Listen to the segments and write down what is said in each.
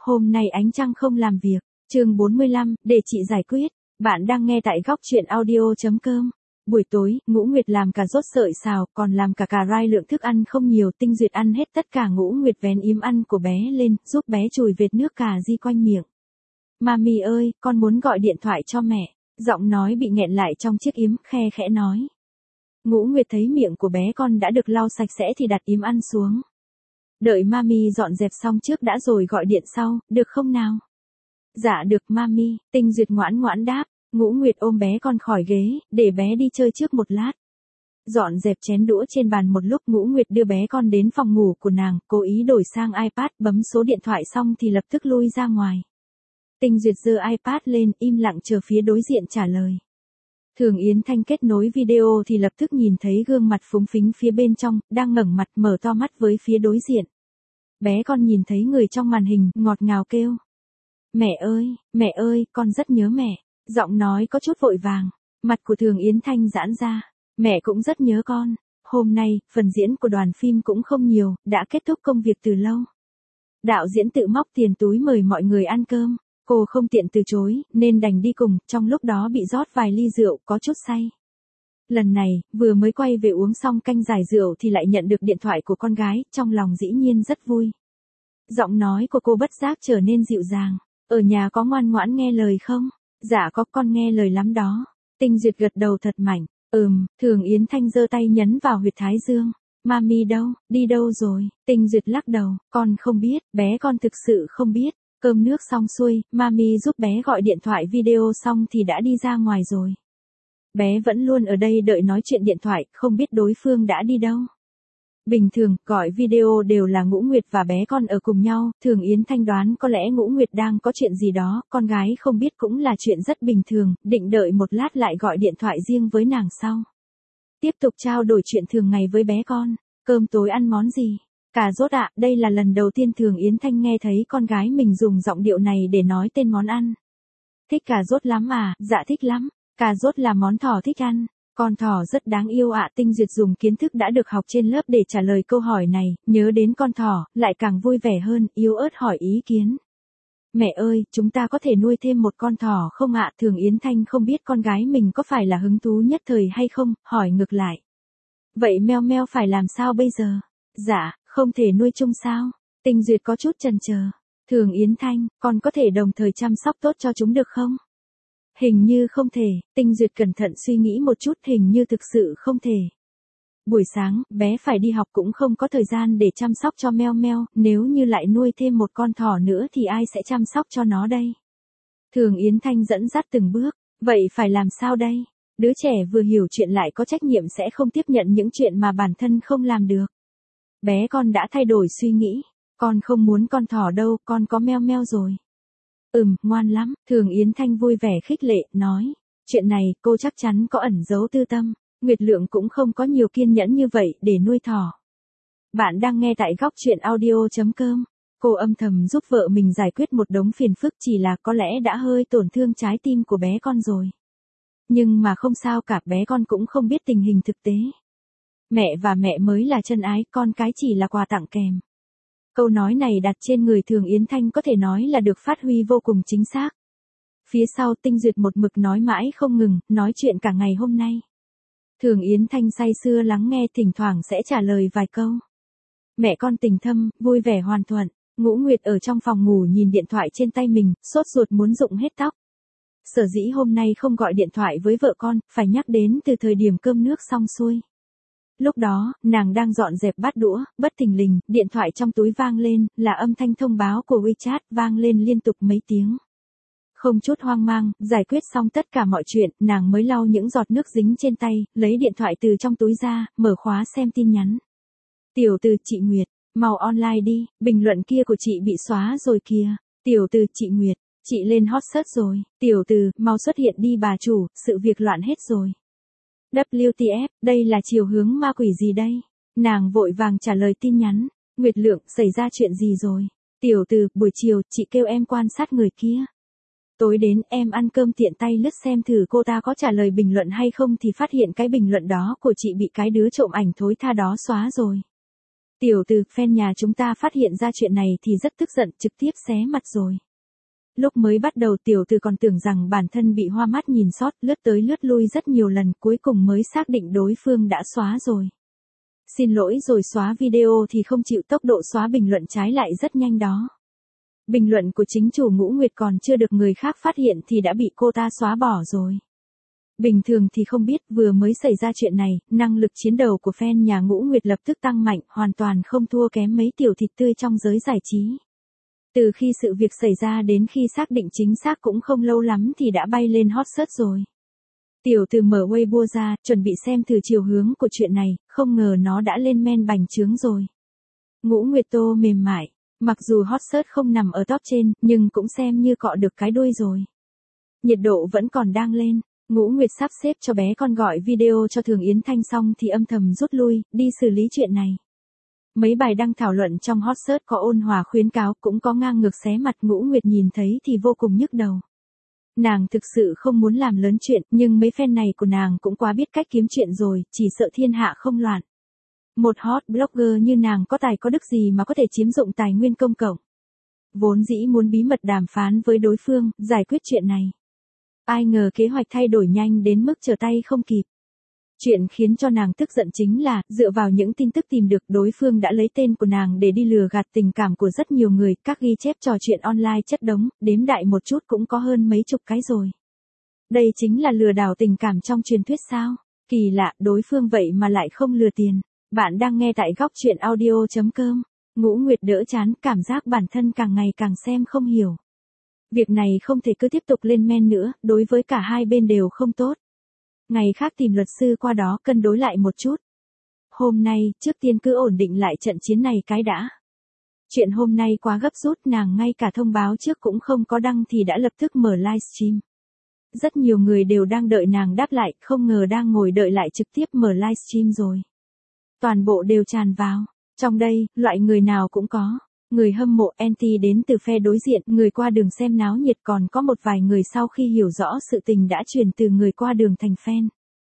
Hôm nay ánh trăng không làm việc. Chương 45, để chị giải quyết. Bạn đang nghe tại góc truyện audio.com. Buổi tối, Ngũ Nguyệt làm cà rốt sợi xào, còn làm cả cà rai. Lượng thức ăn không nhiều, Tinh Duyệt ăn hết tất cả. Ngũ Nguyệt vén yếm ăn của bé lên, giúp bé chùi vệt nước cà ri quanh miệng. Mami ơi, con muốn gọi điện thoại cho mẹ. Giọng nói bị nghẹn lại trong chiếc yếm, khe khẽ nói. Ngũ Nguyệt thấy miệng của bé con đã được lau sạch sẽ thì đặt yếm ăn xuống. Đợi Mami dọn dẹp xong trước đã rồi gọi điện sau, được không nào? Dạ được Mami, Tinh Duyệt ngoãn ngoãn đáp. Ngũ Nguyệt ôm bé con khỏi ghế, để bé đi chơi trước một lát. Dọn dẹp chén đũa trên bàn một lúc, Ngũ Nguyệt đưa bé con đến phòng ngủ của nàng, cố ý đổi sang iPad, bấm số điện thoại xong thì lập tức lui ra ngoài. Tinh Duyệt giơ iPad lên, im lặng chờ phía đối diện trả lời. Thường Yến Thanh kết nối video thì lập tức nhìn thấy gương mặt phúng phính phía bên trong, đang ngẩng mặt mở to mắt với phía đối diện. Bé con nhìn thấy người trong màn hình, ngọt ngào kêu. Mẹ ơi, con rất nhớ mẹ. Giọng nói có chút vội vàng. Mặt của Thường Yến Thanh giãn ra. Mẹ cũng rất nhớ con. Hôm nay, phần diễn của đoàn phim cũng không nhiều, đã kết thúc công việc từ lâu. Đạo diễn tự móc tiền túi mời mọi người ăn cơm. Cô không tiện từ chối, nên đành đi cùng, trong lúc đó bị rót vài ly rượu, có chút say. Lần này, vừa mới quay về uống xong canh giải rượu thì lại nhận được điện thoại của con gái, trong lòng dĩ nhiên rất vui. Giọng nói của cô bất giác trở nên dịu dàng. Ở nhà có ngoan ngoãn nghe lời không? Dạ có, con nghe lời lắm đó. Tinh Duyệt gật đầu thật mạnh. Thường Yến Thanh giơ tay nhấn vào huyệt thái dương. Mami đâu, đi đâu rồi? Tinh Duyệt lắc đầu, con không biết, bé con thực sự không biết. Cơm nước xong xuôi, Mami giúp bé gọi điện thoại video xong thì đã đi ra ngoài rồi. Bé vẫn luôn ở đây đợi nói chuyện điện thoại, không biết đối phương đã đi đâu. Bình thường, gọi video đều là Ngũ Nguyệt và bé con ở cùng nhau, Thường Yến Thanh đoán có lẽ Ngũ Nguyệt đang có chuyện gì đó, con gái không biết cũng là chuyện rất bình thường, định đợi một lát lại gọi điện thoại riêng với nàng sau. Tiếp tục trao đổi chuyện thường ngày với bé con. Cơm tối ăn món gì? Cà rốt ạ, đây là lần đầu tiên Thường Yến Thanh nghe thấy con gái mình dùng giọng điệu này để nói tên món ăn. Thích cà rốt lắm à? Dạ thích lắm. Cà rốt là món thỏ thích ăn. Con thỏ rất đáng yêu ạ. Tinh Duyệt dùng kiến thức đã được học trên lớp để trả lời câu hỏi này, nhớ đến con thỏ, lại càng vui vẻ hơn, yếu ớt hỏi ý kiến. Mẹ ơi, chúng ta có thể nuôi thêm một con thỏ không ạ? Thường Yến Thanh không biết con gái mình có phải là hứng thú nhất thời hay không, hỏi ngược lại. Vậy meo meo phải làm sao bây giờ? Dạ, không thể nuôi chung sao? Tinh Duyệt có chút chần chờ. Thường Yến Thanh, con có thể đồng thời chăm sóc tốt cho chúng được không? Hình như không thể. Tinh Duyệt cẩn thận suy nghĩ một chút, hình như thực sự không thể. Buổi sáng, bé phải đi học cũng không có thời gian để chăm sóc cho meo meo, nếu như lại nuôi thêm một con thỏ nữa thì ai sẽ chăm sóc cho nó đây? Thường Yến Thanh dẫn dắt từng bước, vậy phải làm sao đây? Đứa trẻ vừa hiểu chuyện lại có trách nhiệm sẽ không tiếp nhận những chuyện mà bản thân không làm được. Bé con đã thay đổi suy nghĩ, con không muốn con thỏ đâu, con có meo meo rồi. Ngoan lắm, Thường Yến Thanh vui vẻ khích lệ, nói. Chuyện này, cô chắc chắn có ẩn giấu tư tâm. Nguyệt Lượng cũng không có nhiều kiên nhẫn như vậy để nuôi thỏ. Bạn đang nghe tại góc truyện audio.com. Cô âm thầm giúp vợ mình giải quyết một đống phiền phức, chỉ là có lẽ đã hơi tổn thương trái tim của bé con rồi. Nhưng mà không sao cả, bé con cũng không biết tình hình thực tế. Mẹ và mẹ mới là chân ái, con cái chỉ là quà tặng kèm. Câu nói này đặt trên người Thường Yến Thanh có thể nói là được phát huy vô cùng chính xác. Phía sau Tinh Duyệt một mực nói mãi không ngừng, nói chuyện cả ngày hôm nay. Thường Yến Thanh say sưa lắng nghe, thỉnh thoảng sẽ trả lời vài câu. Mẹ con tình thâm, vui vẻ hoàn thuận. Ngũ Nguyệt ở trong phòng ngủ nhìn điện thoại trên tay mình, sốt ruột muốn rụng hết tóc. Sở dĩ hôm nay không gọi điện thoại với vợ con, phải nhắc đến từ thời điểm cơm nước xong xuôi. Lúc đó, nàng đang dọn dẹp bát đũa, bất thình lình, điện thoại trong túi vang lên, là âm thanh thông báo của WeChat, vang lên liên tục mấy tiếng. Không chút hoang mang, giải quyết xong tất cả mọi chuyện, nàng mới lau những giọt nước dính trên tay, lấy điện thoại từ trong túi ra, mở khóa xem tin nhắn. Tiểu Từ, chị Nguyệt, mau online đi, bình luận kia của chị bị xóa rồi kìa. Tiểu Từ, chị Nguyệt, chị lên hot search rồi. Tiểu Từ, mau xuất hiện đi bà chủ, sự việc loạn hết rồi. WTF, đây là chiều hướng ma quỷ gì đây? Nàng vội vàng trả lời tin nhắn. Nguyệt Lượng, xảy ra chuyện gì rồi? Tiểu Từ, buổi chiều, chị kêu em quan sát người kia. Tối đến, em ăn cơm tiện tay lướt xem thử cô ta có trả lời bình luận hay không thì phát hiện cái bình luận đó của chị bị cái đứa trộm ảnh thối tha đó xóa rồi. Tiểu từ, fan nhà chúng ta phát hiện ra chuyện này thì rất tức giận, trực tiếp xé mặt rồi. Lúc mới bắt đầu tiểu từ còn tưởng rằng bản thân bị hoa mắt nhìn sót, lướt tới lướt lui rất nhiều lần, cuối cùng mới xác định đối phương đã xóa rồi. Xin lỗi rồi xóa video thì không chịu, tốc độ xóa bình luận trái lại rất nhanh đó. Bình luận của chính chủ Ngũ Nguyệt còn chưa được người khác phát hiện thì đã bị cô ta xóa bỏ rồi. Bình thường thì không biết, vừa mới xảy ra chuyện này, năng lực chiến đấu của fan nhà Ngũ Nguyệt lập tức tăng mạnh, hoàn toàn không thua kém mấy tiểu thịt tươi trong giới giải trí. Từ khi sự việc xảy ra đến khi xác định chính xác cũng không lâu lắm thì đã bay lên hot search rồi. Tiểu từ mở Weibo ra, chuẩn bị xem thử chiều hướng của chuyện này, không ngờ nó đã lên men bành trướng rồi. Ngũ Nguyệt Tô mềm mại, mặc dù hot search không nằm ở top trên, nhưng cũng xem như cọ được cái đuôi rồi. Nhiệt độ vẫn còn đang lên. Ngũ Nguyệt sắp xếp cho bé con gọi video cho Thường Yến Thanh xong thì âm thầm rút lui, đi xử lý chuyện này. Mấy bài đăng thảo luận trong hot search có ôn hòa khuyến cáo, cũng có ngang ngược xé mặt, Ngũ Nguyệt nhìn thấy thì vô cùng nhức đầu. Nàng thực sự không muốn làm lớn chuyện, nhưng mấy fan này của nàng cũng quá biết cách kiếm chuyện rồi, chỉ sợ thiên hạ không loạn. Một hot blogger như nàng có tài có đức gì mà có thể chiếm dụng tài nguyên công cộng. Vốn dĩ muốn bí mật đàm phán với đối phương, giải quyết chuyện này. Ai ngờ kế hoạch thay đổi nhanh đến mức trở tay không kịp. Chuyện khiến cho nàng tức giận chính là, dựa vào những tin tức tìm được, đối phương đã lấy tên của nàng để đi lừa gạt tình cảm của rất nhiều người, các ghi chép trò chuyện online chất đống, đếm đại một chút cũng có hơn mấy chục cái rồi. Đây chính là lừa đảo tình cảm trong truyền thuyết sao? Kỳ lạ, đối phương vậy mà lại không lừa tiền. Bạn đang nghe tại góc truyện audio.com. Ngũ Nguyệt đỡ chán, cảm giác bản thân càng ngày càng xem không hiểu. Việc này không thể cứ tiếp tục lên men nữa, đối với cả hai bên đều không tốt. Ngày khác tìm luật sư qua đó cân đối lại một chút. Hôm nay, trước tiên cứ ổn định lại trận chiến này cái đã. Chuyện hôm nay quá gấp rút, nàng ngay cả thông báo trước cũng không có đăng thì đã lập tức mở livestream. Rất nhiều người đều đang đợi nàng đáp lại, không ngờ đang ngồi đợi lại trực tiếp mở livestream rồi. Toàn bộ đều tràn vào. Trong đây, loại người nào cũng có. Người hâm mộ anti đến từ phe đối diện, người qua đường xem náo nhiệt, còn có một vài người sau khi hiểu rõ sự tình đã chuyển từ người qua đường thành fan.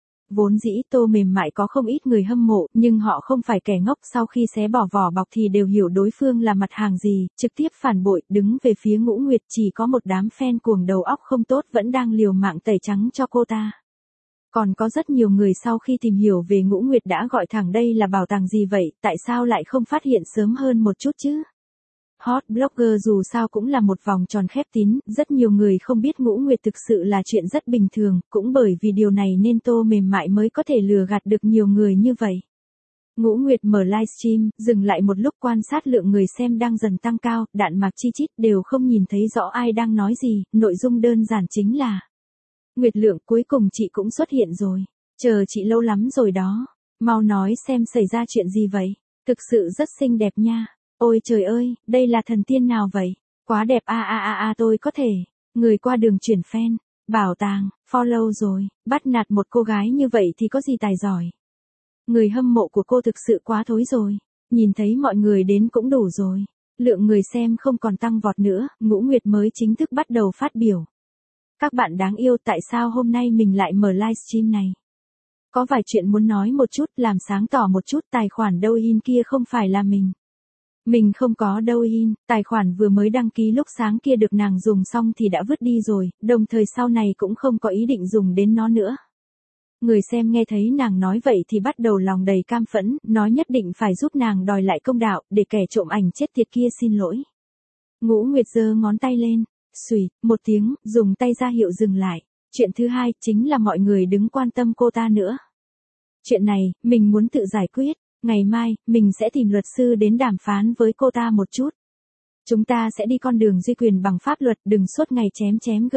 Vốn dĩ Tô mềm mại có không ít người hâm mộ, nhưng họ không phải kẻ ngốc, sau khi xé bỏ vỏ bọc thì đều hiểu đối phương là mặt hàng gì, trực tiếp phản bội, đứng về phía Ngũ Nguyệt. Chỉ có một đám fan cuồng đầu óc không tốt vẫn đang liều mạng tẩy trắng cho cô ta. Còn có rất nhiều người sau khi tìm hiểu về Ngũ Nguyệt đã gọi thẳng đây là bảo tàng gì vậy, tại sao lại không phát hiện sớm hơn một chút chứ? Hot blogger dù sao cũng là một vòng tròn khép kín, rất nhiều người không biết Ngũ Nguyệt thực sự là chuyện rất bình thường, cũng bởi vì điều này nên Tô mềm mại mới có thể lừa gạt được nhiều người như vậy. Ngũ Nguyệt mở livestream, dừng lại một lúc quan sát lượng người xem đang dần tăng cao, đạn mạc chi chít đều không nhìn thấy rõ ai đang nói gì, nội dung đơn giản chính là: Nguyệt Lượng, cuối cùng chị cũng xuất hiện rồi. Chờ chị lâu lắm rồi đó. Mau nói xem xảy ra chuyện gì vậy. Thực sự rất xinh đẹp nha. Ôi trời ơi, đây là thần tiên nào vậy? Quá đẹp tôi có thể. Người qua đường chuyển fan. Bảo tàng, follow rồi. Bắt nạt một cô gái như vậy thì có gì tài giỏi. Người hâm mộ của cô thực sự quá thối rồi. Nhìn thấy mọi người đến cũng đủ rồi. Lượng người xem không còn tăng vọt nữa, Ngũ Nguyệt mới chính thức bắt đầu phát biểu. Các bạn đáng yêu, tại sao hôm nay mình lại mở livestream này? Có vài chuyện muốn nói một chút, làm sáng tỏ một chút, tài khoản Douyin kia không phải là mình. Mình không có Douyin, tài khoản vừa mới đăng ký lúc sáng kia được nàng dùng xong thì đã vứt đi rồi, đồng thời sau này cũng không có ý định dùng đến nó nữa. Người xem nghe thấy nàng nói vậy thì bắt đầu lòng đầy cam phẫn, nói nhất định phải giúp nàng đòi lại công đạo, để kẻ trộm ảnh chết tiệt kia xin lỗi. Ngũ Nguyệt giơ ngón tay lên. Xùi, một tiếng, dùng tay ra hiệu dừng lại. Chuyện thứ hai, chính là mọi người đứng quan tâm cô ta nữa. Chuyện này, mình muốn tự giải quyết. Ngày mai, mình sẽ tìm luật sư đến đàm phán với cô ta một chút. Chúng ta sẽ đi con đường duy quyền bằng pháp luật, đừng suốt ngày chém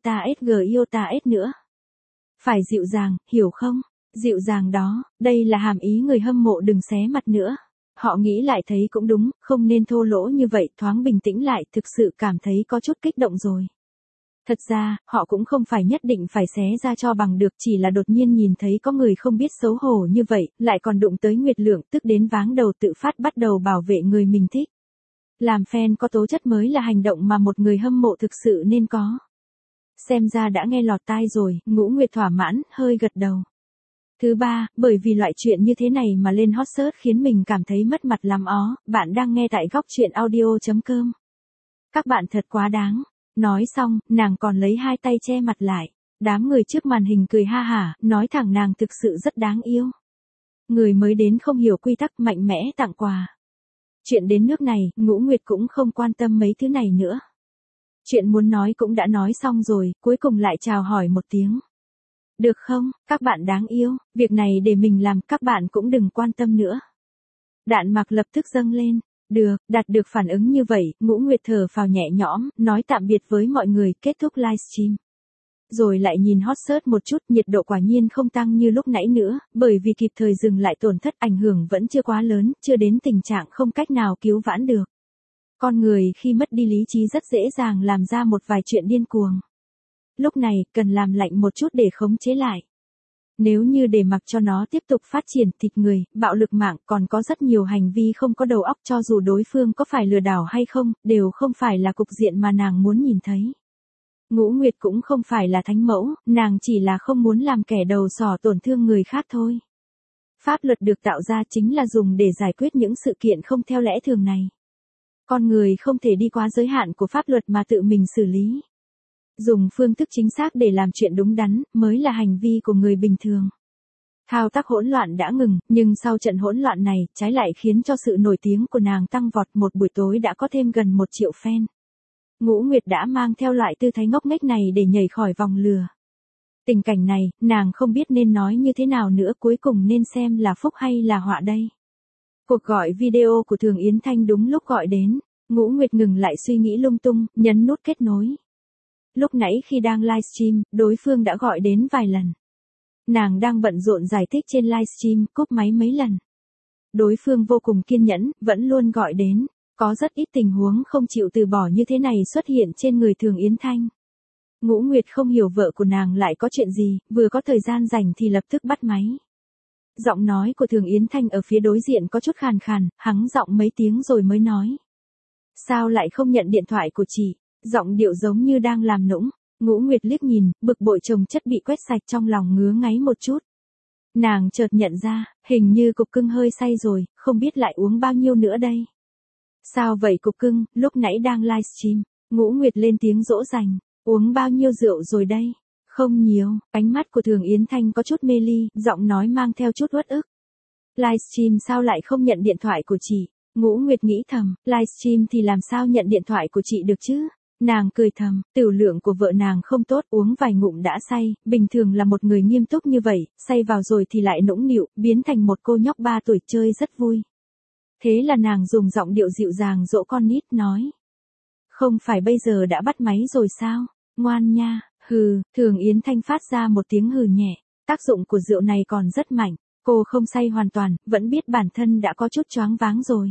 Giota S nữa. Phải dịu dàng, hiểu không? Dịu dàng đó, đây là hàm ý người hâm mộ đừng xé mặt nữa. Họ nghĩ lại thấy cũng đúng, không nên thô lỗ như vậy, thoáng bình tĩnh lại, thực sự cảm thấy có chút kích động rồi. Thật ra, họ cũng không phải nhất định phải xé ra cho bằng được, chỉ là đột nhiên nhìn thấy có người không biết xấu hổ như vậy, lại còn đụng tới Nguyệt Lượng, tức đến váng đầu tự phát bắt đầu bảo vệ người mình thích. Làm fan có tố chất mới là hành động mà một người hâm mộ thực sự nên có. Xem ra đã nghe lọt tai rồi, Ngũ Nguyệt thỏa mãn, hơi gật đầu. Thứ ba, bởi vì loại chuyện như thế này mà lên hot search khiến mình cảm thấy mất mặt lắm ó. Bạn đang nghe tại góc chuyện audio.com. Các bạn thật quá đáng. Nói xong, nàng còn lấy hai tay che mặt lại. Đám người trước màn hình cười ha hả, nói thẳng nàng thực sự rất đáng yêu. Người mới đến không hiểu quy tắc mạnh mẽ tặng quà. Chuyện đến nước này, Ngũ Nguyệt cũng không quan tâm mấy thứ này nữa. Chuyện muốn nói cũng đã nói xong rồi, cuối cùng lại chào hỏi một tiếng. Được không, các bạn đáng yêu, việc này để mình làm, các bạn cũng đừng quan tâm nữa. Đạn Mạc lập tức dâng lên. Được, đạt được phản ứng như vậy, Ngũ Nguyệt thở phào nhẹ nhõm, nói tạm biệt với mọi người, kết thúc livestream. Rồi lại nhìn hot search một chút, nhiệt độ quả nhiên không tăng như lúc nãy nữa, bởi vì kịp thời dừng lại tổn thất ảnh hưởng vẫn chưa quá lớn, chưa đến tình trạng không cách nào cứu vãn được. Con người khi mất đi lý trí rất dễ dàng làm ra một vài chuyện điên cuồng. Lúc này, cần làm lạnh một chút để khống chế lại. Nếu như để mặc cho nó tiếp tục phát triển thịt người, bạo lực mạng, còn có rất nhiều hành vi không có đầu óc, cho dù đối phương có phải lừa đảo hay không, đều không phải là cục diện mà nàng muốn nhìn thấy. Ngũ Nguyệt cũng không phải là thánh mẫu, nàng chỉ là không muốn làm kẻ đầu sỏ tổn thương người khác thôi. Pháp luật được tạo ra chính là dùng để giải quyết những sự kiện không theo lẽ thường này. Con người không thể đi quá giới hạn của pháp luật mà tự mình xử lý. Dùng phương thức chính xác để làm chuyện đúng đắn, mới là hành vi của người bình thường. Thao tác hỗn loạn đã ngừng, nhưng sau trận hỗn loạn này, trái lại khiến cho sự nổi tiếng của nàng tăng vọt, một buổi tối đã có thêm gần 1 triệu fan. Ngũ Nguyệt đã mang theo loại tư thái ngốc nghếch này để nhảy khỏi vòng lừa. Tình cảnh này, nàng không biết nên nói như thế nào nữa, cuối cùng nên xem là phúc hay là họa đây. Cuộc gọi video của Thường Yến Thanh đúng lúc gọi đến, Ngũ Nguyệt ngừng lại suy nghĩ lung tung, nhấn nút kết nối. Lúc nãy khi đang livestream, đối phương đã gọi đến vài lần. Nàng đang bận rộn giải thích trên livestream, cúp máy mấy lần. Đối phương vô cùng kiên nhẫn, vẫn luôn gọi đến. Có rất ít tình huống không chịu từ bỏ như thế này xuất hiện trên người Thường Yến Thanh. Ngũ Nguyệt không hiểu vợ của nàng lại có chuyện gì, vừa có thời gian rảnh thì lập tức bắt máy. Giọng nói của Thường Yến Thanh ở phía đối diện có chút khàn khàn, hắng giọng mấy tiếng rồi mới nói. Sao lại không nhận điện thoại của chị? Giọng điệu giống như đang làm nũng. Ngũ Nguyệt liếc nhìn, bực bội chồng chất bị quét sạch trong lòng ngứa ngáy một chút. Nàng chợt nhận ra, hình như cục cưng hơi say rồi, không biết lại uống bao nhiêu nữa đây. Sao vậy cục cưng, lúc nãy đang livestream. Ngũ Nguyệt lên tiếng dỗ dành. Uống bao nhiêu rượu rồi đây? Không nhiều, ánh mắt của Thường Yến Thanh có chút mê ly, giọng nói mang theo chút uất ức. Livestream sao lại không nhận điện thoại của chị? Ngũ Nguyệt nghĩ thầm, livestream thì làm sao nhận điện thoại của chị được chứ? Nàng cười thầm, tiểu lượng của vợ nàng không tốt, uống vài ngụm đã say, bình thường là một người nghiêm túc như vậy, say vào rồi thì lại nũng nịu, biến thành một cô nhóc 3 tuổi chơi rất vui. Thế là nàng dùng giọng điệu dịu dàng dỗ con nít nói. Không phải bây giờ đã bắt máy rồi sao? Ngoan nha, hừ, Thường Yến Thanh phát ra một tiếng hừ nhẹ. Tác dụng của rượu này còn rất mạnh, cô không say hoàn toàn, vẫn biết bản thân đã có chút choáng váng rồi.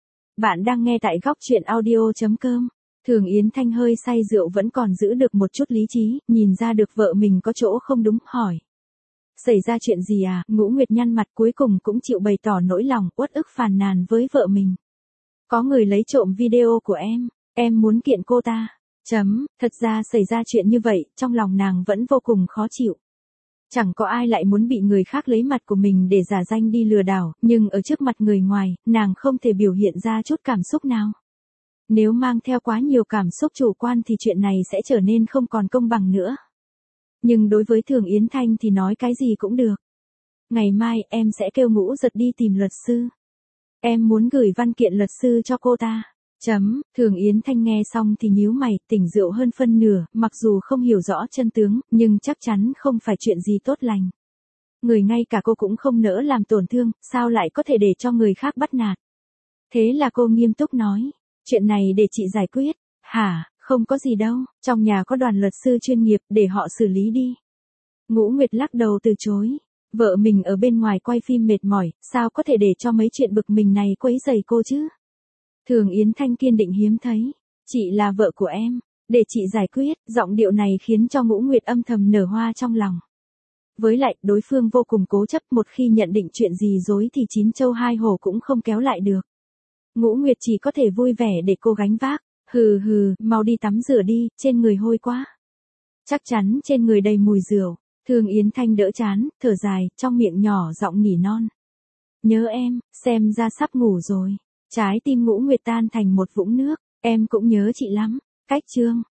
Bạn đang nghe tại góc chuyện audio.com. Thường Yến Thanh hơi say rượu vẫn còn giữ được một chút lý trí, nhìn ra được vợ mình có chỗ không đúng, hỏi. Xảy ra chuyện gì à? Ngũ Nguyệt nhăn mặt, cuối cùng cũng chịu bày tỏ nỗi lòng uất ức phàn nàn với vợ mình. Có người lấy trộm video của em muốn kiện cô ta. Thật ra xảy ra chuyện như vậy, trong lòng nàng vẫn vô cùng khó chịu. Chẳng có ai lại muốn bị người khác lấy mặt của mình để giả danh đi lừa đảo, nhưng ở trước mặt người ngoài, nàng không thể biểu hiện ra chút cảm xúc nào. Nếu mang theo quá nhiều cảm xúc chủ quan thì chuyện này sẽ trở nên không còn công bằng nữa. Nhưng đối với Thường Yến Thanh thì nói cái gì cũng được. Ngày mai em sẽ kêu Ngũ Giật đi tìm luật sư. Em muốn gửi văn kiện luật sư cho cô ta. Thường Yến Thanh nghe xong thì nhíu mày, tỉnh rượu hơn phân nửa, mặc dù không hiểu rõ chân tướng, nhưng chắc chắn không phải chuyện gì tốt lành. Người ngay cả cô cũng không nỡ làm tổn thương, sao lại có thể để cho người khác bắt nạt. Thế là cô nghiêm túc nói, chuyện này để chị giải quyết. Hả, không có gì đâu, trong nhà có đoàn luật sư chuyên nghiệp, để họ xử lý đi. Ngũ Nguyệt lắc đầu từ chối. Vợ mình ở bên ngoài quay phim mệt mỏi, sao có thể để cho mấy chuyện bực mình này quấy rầy cô chứ? Thường Yến Thanh kiên định hiếm thấy. Chị là vợ của em, để chị giải quyết. Giọng điệu này khiến cho Ngũ Nguyệt âm thầm nở hoa trong lòng. Với lại, đối phương vô cùng cố chấp, một khi nhận định chuyện gì dối thì 9 châu 2 hổ cũng không kéo lại được. Ngũ Nguyệt chỉ có thể vui vẻ để cô gánh vác. Hừ, mau đi tắm rửa đi, trên người hôi quá. Chắc chắn trên người đầy mùi rượu. Thương Yến Thanh đỡ chán, thở dài, trong miệng nhỏ giọng nỉ non. Nhớ em, xem ra sắp ngủ rồi. Trái tim Ngũ Nguyệt tan thành một vũng nước, em cũng nhớ chị lắm. Cách chương